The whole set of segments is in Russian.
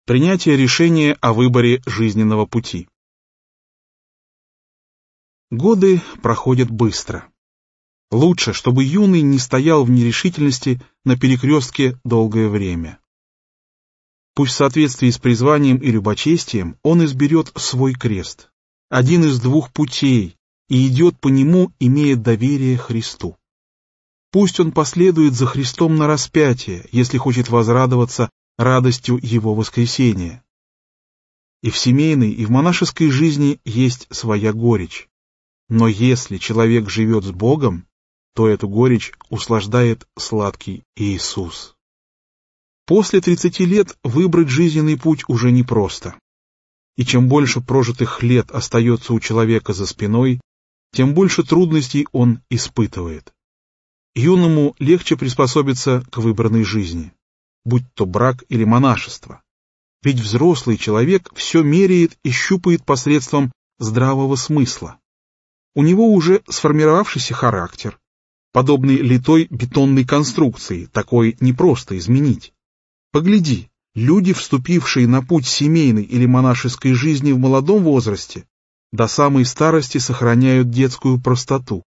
Принятие решения о выборе жизненного пути. Годы проходят быстро. Лучше, чтобы юный не стоял в нерешительности на перекрестке долгое время. Пусть в соответствии с призванием и любочестием он изберет свой крест, один из двух путей, и идет по нему, имея доверие Христу. Пусть он последует за Христом на распятие, если хочет возрадоваться радостью Его воскресения. И в семейной, и в монашеской жизни есть своя горечь. Но если человек живет с Богом, то эту горечь услаждает сладкий Иисус. После 30 лет выбрать жизненный путь уже непросто. И чем больше прожитых лет остается у человека за спиной, тем больше трудностей он испытывает. Юному легче приспособиться к выбранной жизни, будь то брак или монашество. Ведь взрослый человек все меряет и щупает посредством здравого смысла. У него уже сформировавшийся характер, подобный литой бетонной конструкции, такой непросто изменить. Погляди, люди, вступившие на путь семейной или монашеской жизни в молодом возрасте, до самой старости сохраняют детскую простоту.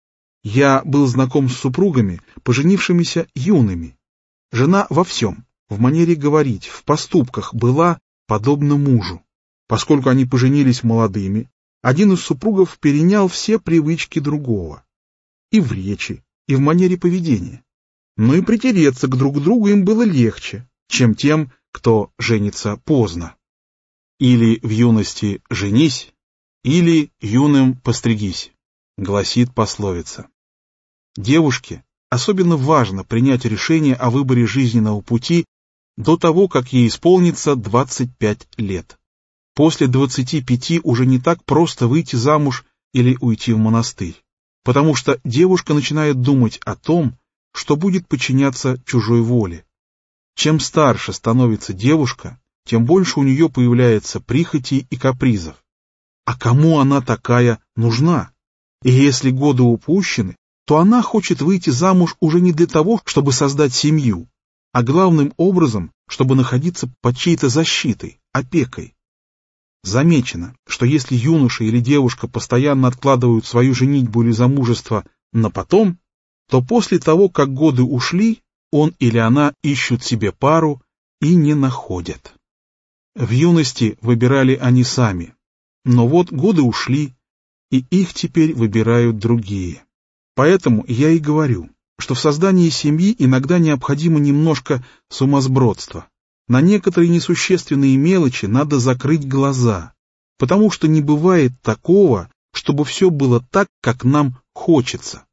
Я был знаком с супругами, поженившимися юными. Жена во всем, в манере говорить, в поступках была подобна мужу. Поскольку они поженились молодыми, один из супругов перенял все привычки другого. И в речи, и в манере поведения. Но и притереться к друг другу им было легче, чем тем, кто женится поздно. Или в юности женись, или юным постригись, гласит пословица. Девушке особенно важно принять решение о выборе жизненного пути до того, как ей исполнится 25 лет. После 25 уже не так просто выйти замуж или уйти в монастырь, потому что девушка начинает думать о том, что будет подчиняться чужой воле. Чем старше становится девушка, тем больше у нее появляется прихотей и капризов. А кому она такая нужна? И если годы упущены, то она хочет выйти замуж уже не для того, чтобы создать семью, а главным образом, чтобы находиться под чьей-то защитой, опекой. Замечено, что если юноша или девушка постоянно откладывают свою женитьбу или замужество на потом, то после того, как годы ушли, он или она ищут себе пару и не находят. В юности выбирали они сами, но вот годы ушли, и их теперь выбирают другие. Поэтому я и говорю, что в создании семьи иногда необходимо немножко сумасбродства. На некоторые несущественные мелочи надо закрыть глаза, потому что не бывает такого, чтобы все было так, как нам хочется.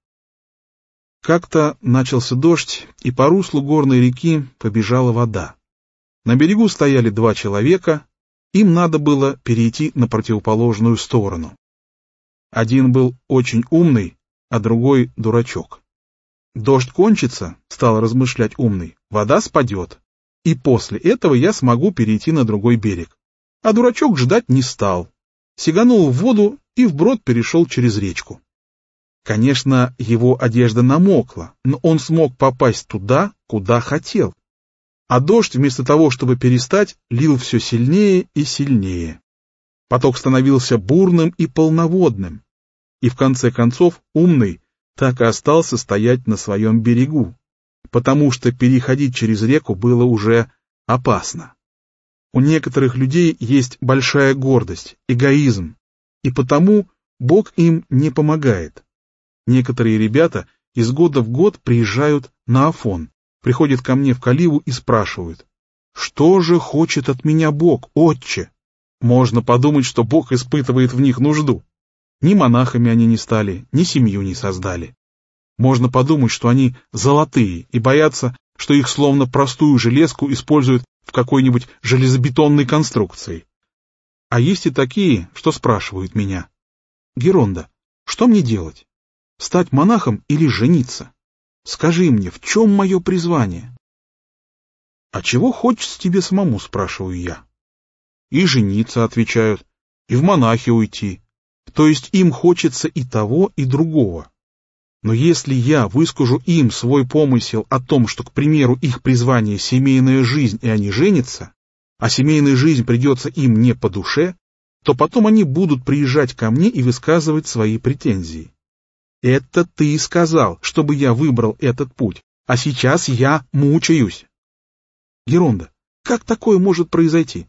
Как-то начался дождь, и по руслу горной реки побежала вода. На берегу стояли два человека, им надо было перейти на противоположную сторону. Один был очень умный, а другой дурачок. Дождь кончится, стал размышлять умный, вода спадет, и после этого я смогу перейти на другой берег. А дурачок ждать не стал. Сиганул в воду и вброд перешел через речку. Конечно, его одежда намокла, но он смог попасть туда, куда хотел. А дождь, вместо того, чтобы перестать, лил все сильнее и сильнее. Поток становился бурным и полноводным. И в конце концов умный так и остался стоять на своем берегу, потому что переходить через реку было уже опасно. У некоторых людей есть большая гордость, эгоизм, и потому Бог им не помогает. Некоторые ребята из года в год приезжают на Афон, приходят ко мне в Каливу и спрашивают: «Что же хочет от меня Бог, Отче?» Можно подумать, что Бог испытывает в них нужду. Ни монахами они не стали, ни семью не создали. Можно подумать, что они золотые и боятся, что их словно простую железку используют в какой-нибудь железобетонной конструкции. А есть и такие, что спрашивают меня: «Геронда, что мне делать? Стать монахом или жениться? Скажи мне, в чем мое призвание?» «А чего хочется тебе самому?» — спрашиваю я. «И жениться», — отвечают, — «и в монахи уйти». То есть им хочется и того, и другого. Но если я выскажу им свой помысел о том, что, к примеру, их призвание — семейная жизнь, и они женятся, а семейная жизнь придется им не по душе, то потом они будут приезжать ко мне и высказывать свои претензии. Это ты сказал, чтобы я выбрал этот путь, а сейчас я мучаюсь. Геронда, как такое может произойти?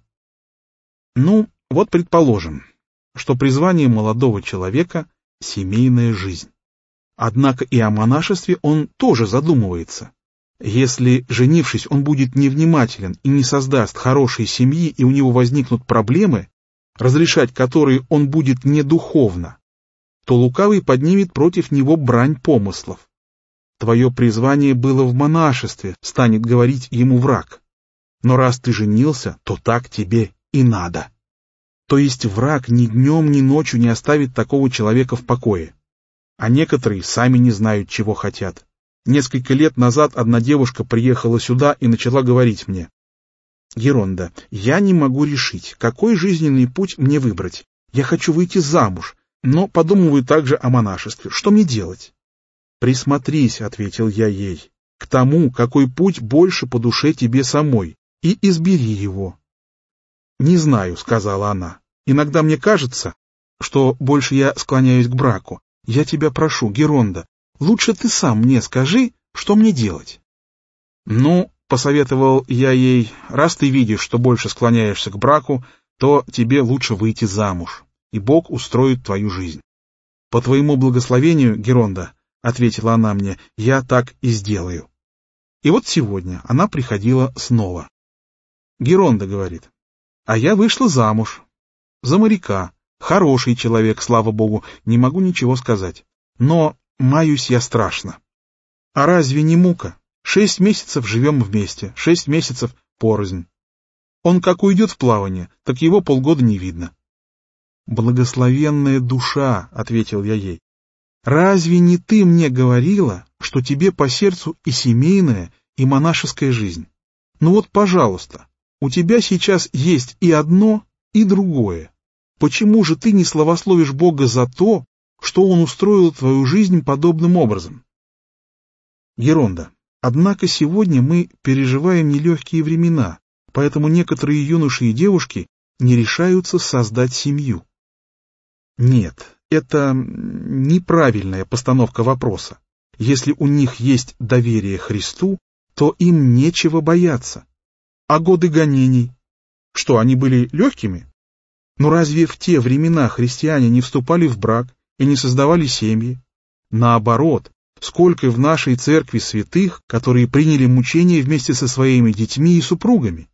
Ну, вот предположим, что призвание молодого человека — семейная жизнь. Однако и о монашестве он тоже задумывается. Если, женившись, он будет невнимателен и не создаст хорошей семьи, и у него возникнут проблемы, разрешать которые он будет не духовно, то лукавый поднимет против него брань помыслов. Твое призвание было в монашестве, станет говорить ему враг. Но раз ты женился, то так тебе и надо. То есть враг ни днем, ни ночью не оставит такого человека в покое. А некоторые сами не знают, чего хотят. Несколько лет назад одна девушка приехала сюда и начала говорить мне: «Геронда, я не могу решить, какой жизненный путь мне выбрать. Я хочу выйти замуж, но подумываю также о монашестве. Что мне делать?» «Присмотрись», — ответил я ей, — «к тому, какой путь больше по душе тебе самой, и избери его». «Не знаю», — сказала она. «Иногда мне кажется, что больше я склоняюсь к браку. Я тебя прошу, Геронда, лучше ты сам мне скажи, что мне делать». «Ну, — посоветовал я ей, — раз ты видишь, что больше склоняешься к браку, то тебе лучше выйти замуж, и Бог устроит твою жизнь». «По твоему благословению, Геронда, — ответила она мне, — я так и сделаю». И вот сегодня она приходила снова. «Геронда, — говорит, — а я вышла замуж. За моряка. Хороший человек, слава Богу, не могу ничего сказать. Но маюсь я страшно. А разве не мука? 6 месяцев живем вместе, 6 месяцев порознь. Он как уйдет в плавание, так его полгода не видно». «Благословенная душа, — ответил я ей, — разве не ты мне говорила, что тебе по сердцу и семейная, и монашеская жизнь? Ну вот, пожалуйста, у тебя сейчас есть и одно, и другое. Почему же ты не славословишь Бога за то, что Он устроил твою жизнь подобным образом?» Геронда, однако сегодня мы переживаем нелегкие времена, поэтому некоторые юноши и девушки не решаются создать семью. Нет, это неправильная постановка вопроса. Если у них есть доверие Христу, то им нечего бояться. А годы гонений? Что, они были легкими? Но разве в те времена христиане не вступали в брак и не создавали семьи? Наоборот, сколько в нашей церкви святых, которые приняли мучения вместе со своими детьми и супругами.